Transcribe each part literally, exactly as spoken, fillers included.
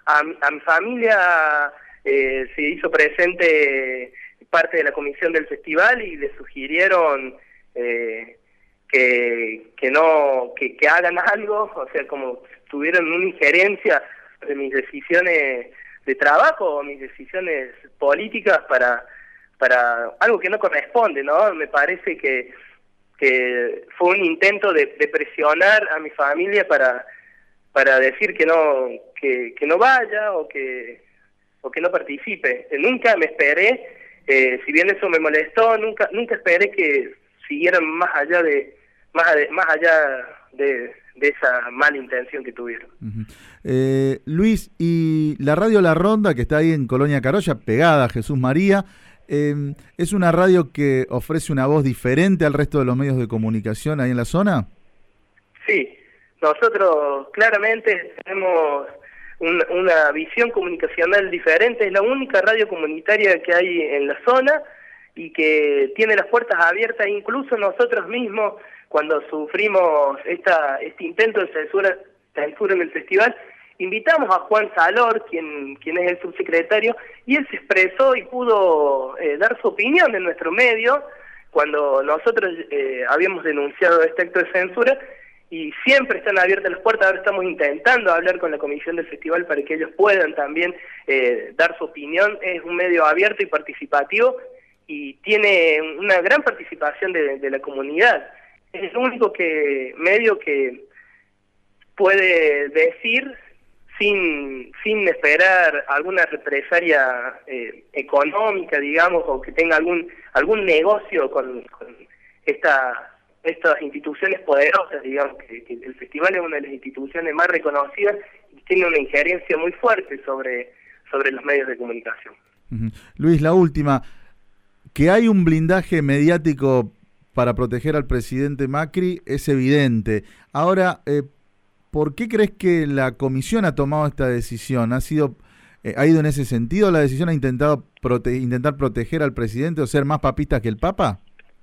a, a mi familia eh, se hizo presente parte de la comisión del festival y le sugirieron eh, que, que no que, que hagan algo, o sea, como tuvieron una injerencia de mis decisiones de trabajo o mis decisiones políticas para para algo que no corresponde, ¿no? Me parece que que fue un intento de, de presionar a mi familia para para decir que no que, que no vaya o que o que no participe. Nunca me esperé, eh, si bien eso me molestó, nunca nunca esperé que siguieran más allá de más de, más allá de, de esa mala intención que tuvieron. Uh-huh. eh, Luis, y la radio La Ronda, que está ahí en Colonia Carolla, pegada a Jesús María, eh, ¿es una radio que ofrece una voz diferente al resto de los medios de comunicación ahí en la zona? Sí, nosotros claramente tenemos un, una visión comunicacional diferente. Es la única radio comunitaria que hay en la zona y que tiene las puertas abiertas. Incluso nosotros mismos, cuando sufrimos esta este intento de censura, censura en el festival, invitamos a Juan Salor, quien quien es el subsecretario, y él se expresó y pudo eh, dar su opinión en nuestro medio cuando nosotros eh, habíamos denunciado este acto de censura, y siempre están abiertas las puertas. Ahora estamos intentando hablar con la comisión del festival para que ellos puedan también eh, dar su opinión. Es un medio abierto y participativo y tiene una gran participación de, de la comunidad. Es el único que medio que puede decir sin sin esperar alguna represalia eh, económica, digamos, o que tenga algún algún negocio con, con esta estas instituciones poderosas, digamos, que, que el festival es una de las instituciones más reconocidas y tiene una injerencia muy fuerte sobre sobre los medios de comunicación. Uh-huh. Luis, la última, que hay un blindaje mediático para proteger al presidente Macri es evidente. Ahora, eh, ¿por qué crees que la comisión ha tomado esta decisión? ¿Ha sido, eh, ha ido en ese sentido? ¿La decisión ha intentado prote intentar proteger al presidente o ser más papista que el Papa?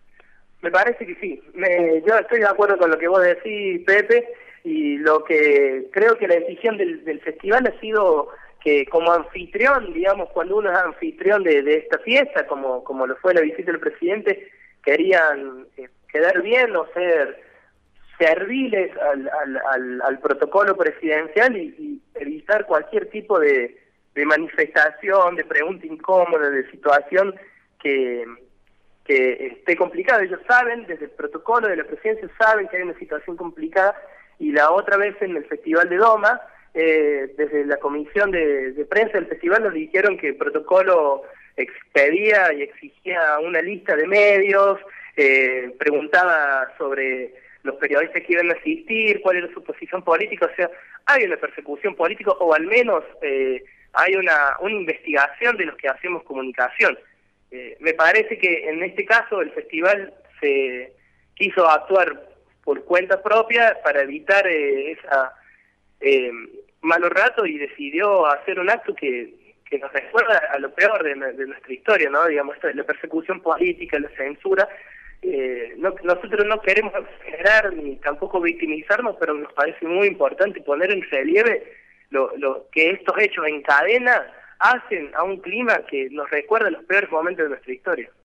Me parece que sí. Me, yo estoy de acuerdo con lo que vos decís, Pepe, y lo que creo que la decisión del, del festival ha sido que como anfitrión, digamos, cuando uno es anfitrión de, de esta fiesta, como como lo fue la visita del presidente, querían eh, quedar bien o ser serviles al, al, al, al protocolo presidencial y, y evitar cualquier tipo de, de manifestación, de pregunta incómoda, de situación que, que esté complicada. Ellos saben, desde el protocolo de la presidencia, saben que hay una situación complicada, y la otra vez en el Festival de Doma, eh, desde la comisión de, de prensa del festival nos dijeron que el protocolo expedía y exigía una lista de medios, eh, preguntaba sobre los periodistas que iban a asistir, cuál era su posición política. O sea, hay una persecución política, o al menos eh, hay una, una investigación de los que hacemos comunicación. Eh, me parece que en este caso el festival se quiso actuar por cuenta propia para evitar eh, esa eh, malos ratos, y decidió hacer un acto que que nos recuerda a lo peor de, de nuestra historia, ¿no? Digamos, la persecución política, la censura. Eh, no, nosotros no queremos exagerar ni tampoco victimizarnos, pero nos parece muy importante poner en relieve lo, lo que estos hechos en cadena hacen a un clima que nos recuerda los peores momentos de nuestra historia.